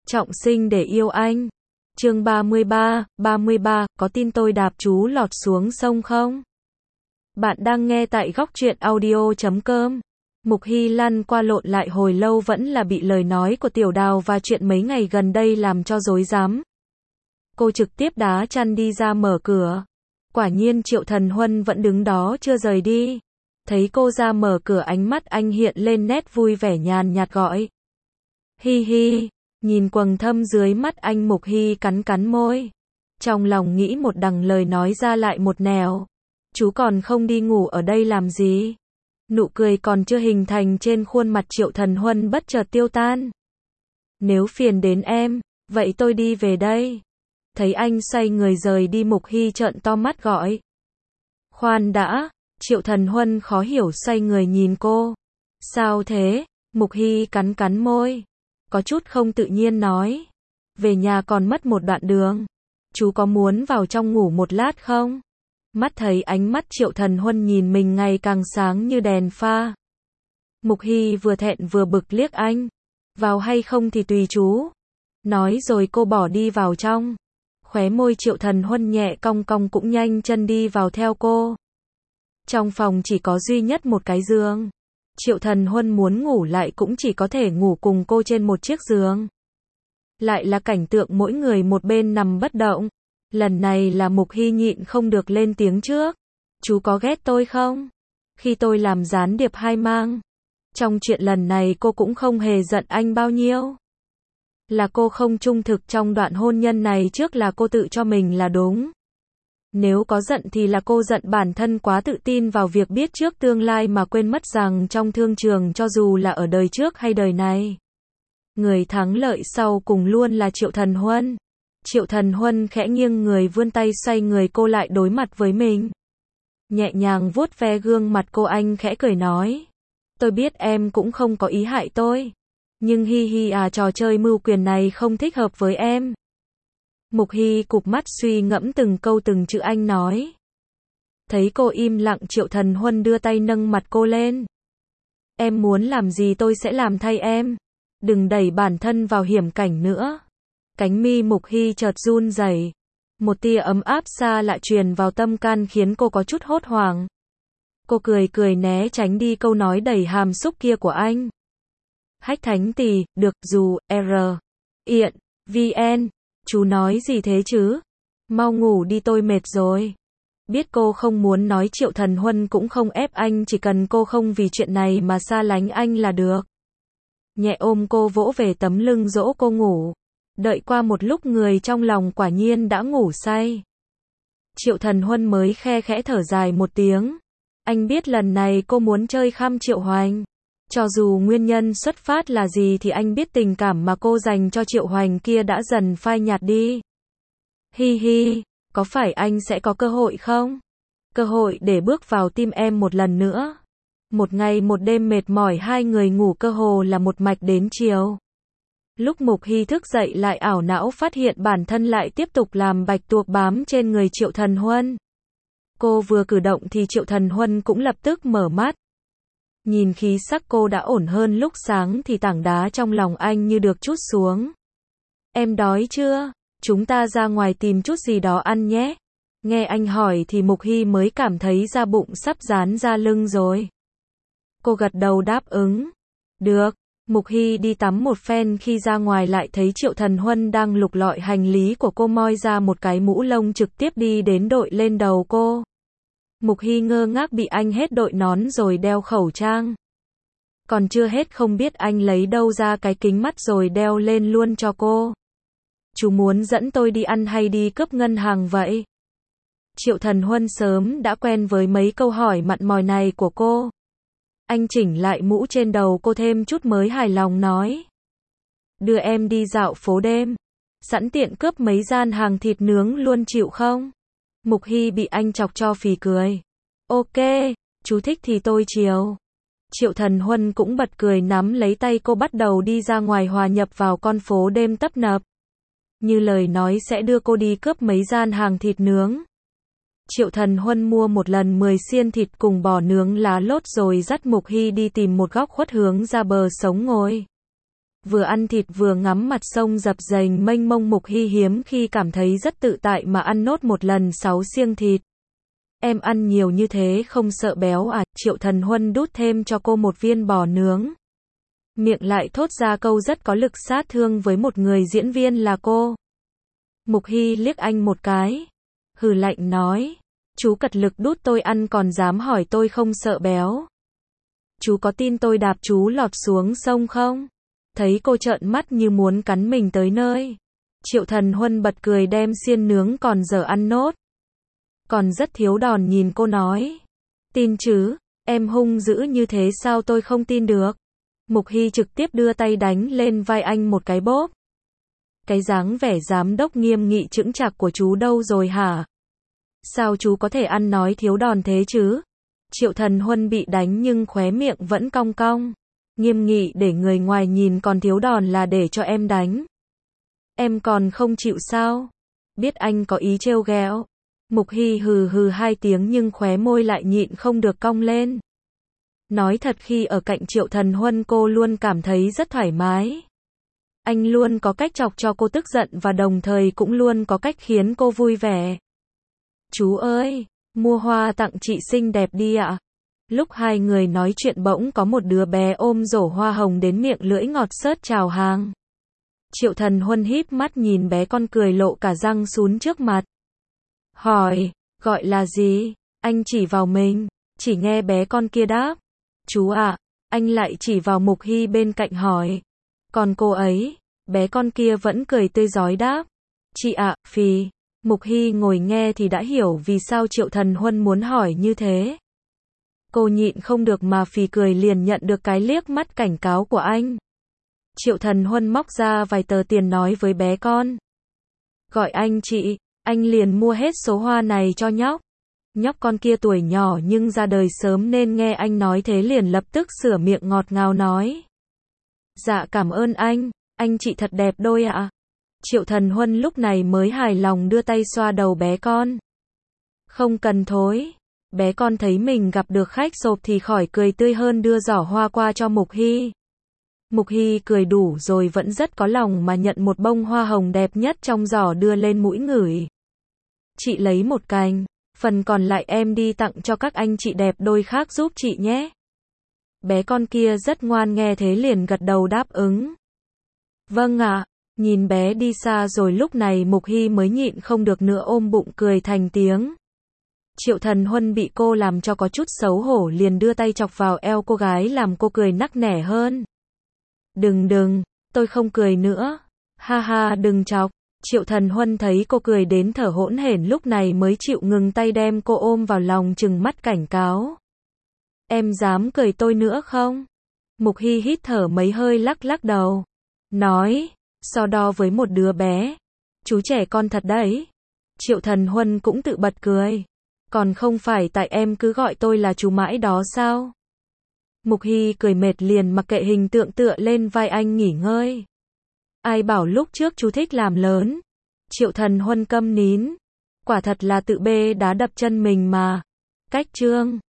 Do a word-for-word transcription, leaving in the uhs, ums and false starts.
Trọng sinh để yêu anh. Chương ba mươi ba, ba mươi ba, có tin tôi đạp chú lọt xuống sông không? Bạn đang nghe tại góc truyện audio chấm com. Mục Hy lăn qua lộn lại hồi lâu vẫn là bị lời nói của Tiểu Đào và chuyện mấy ngày gần đây làm cho rối rắm. Cô trực tiếp đá chăn đi ra mở cửa. Quả nhiên Triệu Thần Huân vẫn đứng đó chưa rời đi. Thấy cô ra mở cửa, ánh mắt anh hiện lên nét vui vẻ nhàn nhạt gọi. Hi hi. Nhìn quầng thâm dưới mắt anh, Mục Hy cắn cắn môi. Trong lòng nghĩ một đằng lời nói ra lại một nẻo. Chú còn không đi ngủ ở đây làm gì? Nụ cười còn chưa hình thành trên khuôn mặt Triệu Thần Huân bất chợt tiêu tan. Nếu phiền đến em, vậy tôi đi về đây. Thấy anh xoay người rời đi, Mục Hy trợn to mắt gọi. Khoan đã. Triệu Thần Huân khó hiểu xoay người nhìn cô. Sao thế? Mục Hy cắn cắn môi. Có chút không tự nhiên nói. Về nhà còn mất một đoạn đường. Chú có muốn vào trong ngủ một lát không? Mắt thấy ánh mắt Triệu Thần Huân nhìn mình ngày càng sáng như đèn pha. Mục Hy vừa thẹn vừa bực liếc anh. Vào hay không thì tùy chú. Nói rồi cô bỏ đi vào trong. Khóe môi Triệu Thần Huân nhẹ cong cong cũng nhanh chân đi vào theo cô. Trong phòng chỉ có duy nhất một cái giường. Triệu Thần Huân muốn ngủ lại cũng chỉ có thể ngủ cùng cô trên một chiếc giường. Lại là cảnh tượng mỗi người một bên nằm bất động. Lần này là Mục Hy nhịn không được lên tiếng trước. Chú có ghét tôi không? Khi tôi làm gián điệp hai mang. Trong chuyện lần này cô cũng không hề giận anh bao nhiêu. Là cô không trung thực trong đoạn hôn nhân này trước, là cô tự cho mình là đúng. Nếu có giận thì là cô giận bản thân quá tự tin vào việc biết trước tương lai mà quên mất rằng trong thương trường cho dù là ở đời trước hay đời này, người thắng lợi sau cùng luôn là Triệu Thần Huân. Triệu Thần Huân khẽ nghiêng người vươn tay xoay người cô lại đối mặt với mình. Nhẹ nhàng vuốt ve gương mặt cô, anh khẽ cười nói. Tôi biết em cũng không có ý hại tôi. Nhưng hi hi à, trò chơi mưu quyền này không thích hợp với em. Mục Hy cụp mắt suy ngẫm từng câu từng chữ anh nói. Thấy cô im lặng, Triệu Thần Huân đưa tay nâng mặt cô lên. Em muốn làm gì tôi sẽ làm thay em. Đừng đẩy bản thân vào hiểm cảnh nữa. Cánh mi Mục Hy chợt run rẩy. Một tia ấm áp xa lạ truyền vào tâm can khiến cô có chút hốt hoảng. Cô cười cười né tránh đi câu nói đầy hàm xúc kia của anh. Hách Thánh Tỳ, được, dù, R. Iện, vn. Chú nói gì thế chứ? Mau ngủ đi, tôi mệt rồi. Biết cô không muốn nói, Triệu Thần Huân cũng không ép anh, chỉ cần cô không vì chuyện này mà xa lánh anh là được. Nhẹ ôm cô vỗ về tấm lưng dỗ cô ngủ. Đợi qua một lúc, người trong lòng quả nhiên đã ngủ say. Triệu Thần Huân mới khe khẽ thở dài một tiếng. Anh biết lần này cô muốn chơi khăm Triệu Hoành. Cho dù nguyên nhân xuất phát là gì thì anh biết tình cảm mà cô dành cho Triệu Hoành kia đã dần phai nhạt đi. Hi hi, có phải anh sẽ có cơ hội không? Cơ hội để bước vào tim em một lần nữa. Một ngày một đêm mệt mỏi hai người ngủ cơ hồ là một mạch đến chiều. Lúc Mục Hy thức dậy lại ảo não phát hiện bản thân lại tiếp tục làm bạch tuộc bám trên người Triệu Thần Huân. Cô vừa cử động thì Triệu Thần Huân cũng lập tức mở mắt. Nhìn khí sắc cô đã ổn hơn lúc sáng thì tảng đá trong lòng anh như được trút xuống. Em đói chưa? Chúng ta ra ngoài tìm chút gì đó ăn nhé. Nghe anh hỏi thì Mục Hy mới cảm thấy da bụng sắp dán ra lưng rồi. Cô gật đầu đáp ứng. Được. Mục Hy đi tắm một phen, khi ra ngoài lại thấy Triệu Thần Huân đang lục lọi hành lý của cô, moi ra một cái mũ lông trực tiếp đi đến đội lên đầu cô. Mục Hy ngơ ngác bị anh hết đội nón rồi đeo khẩu trang. Còn chưa hết không biết anh lấy đâu ra cái kính mắt rồi đeo lên luôn cho cô. Chú muốn dẫn tôi đi ăn hay đi cướp ngân hàng vậy? Triệu Thần Huân sớm đã quen với mấy câu hỏi mặn mòi này của cô. Anh chỉnh lại mũ trên đầu cô thêm chút mới hài lòng nói. Đưa em đi dạo phố đêm. Sẵn tiện cướp mấy gian hàng thịt nướng luôn, chịu không? Mục Hy bị anh chọc cho phì cười. Ok, chú thích thì tôi chiều. Triệu Thần Huân cũng bật cười nắm lấy tay cô bắt đầu đi ra ngoài hòa nhập vào con phố đêm tấp nập. Như lời nói sẽ đưa cô đi cướp mấy gian hàng thịt nướng. Triệu Thần Huân mua một lần mười xiên thịt cùng bò nướng lá lốt rồi dắt Mục Hy đi tìm một góc khuất hướng ra bờ sống ngồi. Vừa ăn thịt vừa ngắm mặt sông dập dềnh mênh mông, Mục Hy hiếm khi cảm thấy rất tự tại mà ăn nốt một lần sáu xiêng thịt. Em ăn nhiều như thế không sợ béo à? Triệu Thần Huân đút thêm cho cô một viên bò nướng. Miệng lại thốt ra câu rất có lực sát thương với một người diễn viên là cô. Mục Hy liếc anh một cái, hừ lạnh nói, chú cật lực đút tôi ăn còn dám hỏi tôi không sợ béo. Chú có tin tôi đạp chú lọt xuống sông không? Thấy cô trợn mắt như muốn cắn mình tới nơi. Triệu Thần Huân bật cười đem xiên nướng còn dở ăn nốt. Còn rất thiếu đòn nhìn cô nói. Tin chứ, em hung dữ như thế sao tôi không tin được. Mục Hy trực tiếp đưa tay đánh lên vai anh một cái bóp. Cái dáng vẻ giám đốc nghiêm nghị chững chạc của chú đâu rồi hả? Sao chú có thể ăn nói thiếu đòn thế chứ? Triệu Thần Huân bị đánh nhưng khóe miệng vẫn cong cong. Nghiêm nghị để người ngoài nhìn, còn thiếu đòn là để cho em đánh. Em còn không chịu sao? Biết anh có ý trêu ghẹo. Mục Hy hừ hừ hai tiếng nhưng khóe môi lại nhịn không được cong lên. Nói thật khi ở cạnh Triệu Thần Huân cô luôn cảm thấy rất thoải mái. Anh luôn có cách chọc cho cô tức giận và đồng thời cũng luôn có cách khiến cô vui vẻ. Chú ơi, mua hoa tặng chị xinh đẹp đi ạ. Lúc hai người nói chuyện bỗng có một đứa bé ôm rổ hoa hồng đến miệng lưỡi ngọt xớt chào hàng. Triệu Thần Huân híp mắt nhìn bé con cười lộ cả răng sún trước mặt. Hỏi, gọi là gì? Anh chỉ vào mình, chỉ nghe bé con kia đáp. Chú ạ, anh lại chỉ vào Mục Hy bên cạnh hỏi. Còn cô ấy, bé con kia vẫn cười tươi rói đáp. Chị ạ, phì. Mục Hy ngồi nghe thì đã hiểu vì sao Triệu Thần Huân muốn hỏi như thế. Cô nhịn không được mà phì cười liền nhận được cái liếc mắt cảnh cáo của anh. Triệu Thần Huân móc ra vài tờ tiền nói với bé con. Gọi anh chị, anh liền mua hết số hoa này cho nhóc. Nhóc con kia tuổi nhỏ nhưng ra đời sớm nên nghe anh nói thế liền lập tức sửa miệng ngọt ngào nói. Dạ cảm ơn anh, anh chị thật đẹp đôi ạ. Triệu Thần Huân lúc này mới hài lòng đưa tay xoa đầu bé con. Không cần thối. Bé con thấy mình gặp được khách sộp thì khỏi cười tươi hơn đưa giỏ hoa qua cho Mục Hy. Mục Hy cười đủ rồi vẫn rất có lòng mà nhận một bông hoa hồng đẹp nhất trong giỏ đưa lên mũi ngửi. Chị lấy một cành, phần còn lại em đi tặng cho các anh chị đẹp đôi khác giúp chị nhé. Bé con kia rất ngoan nghe thế liền gật đầu đáp ứng. Vâng ạ, nhìn bé đi xa rồi lúc này Mục Hy mới nhịn không được nữa ôm bụng cười thành tiếng. Triệu Thần Huân bị cô làm cho có chút xấu hổ liền đưa tay chọc vào eo cô gái làm cô cười nắc nẻ hơn. Đừng đừng, tôi không cười nữa. Ha ha đừng chọc. Triệu Thần Huân thấy cô cười đến thở hổn hển lúc này mới chịu ngừng tay đem cô ôm vào lòng trừng mắt cảnh cáo. Em dám cười tôi nữa không? Mục Hy hít thở mấy hơi lắc lắc đầu. Nói, so đo với một đứa bé. Chú trẻ con thật đấy. Triệu Thần Huân cũng tự bật cười. Còn không phải tại em cứ gọi tôi là chú mãi đó sao? Mục Hy cười mệt liền mặc kệ hình tượng tựa lên vai anh nghỉ ngơi. Ai bảo lúc trước chú thích làm lớn. Triệu Thần Huân câm nín. Quả thật là tự bê đá đập chân mình mà. Cách chương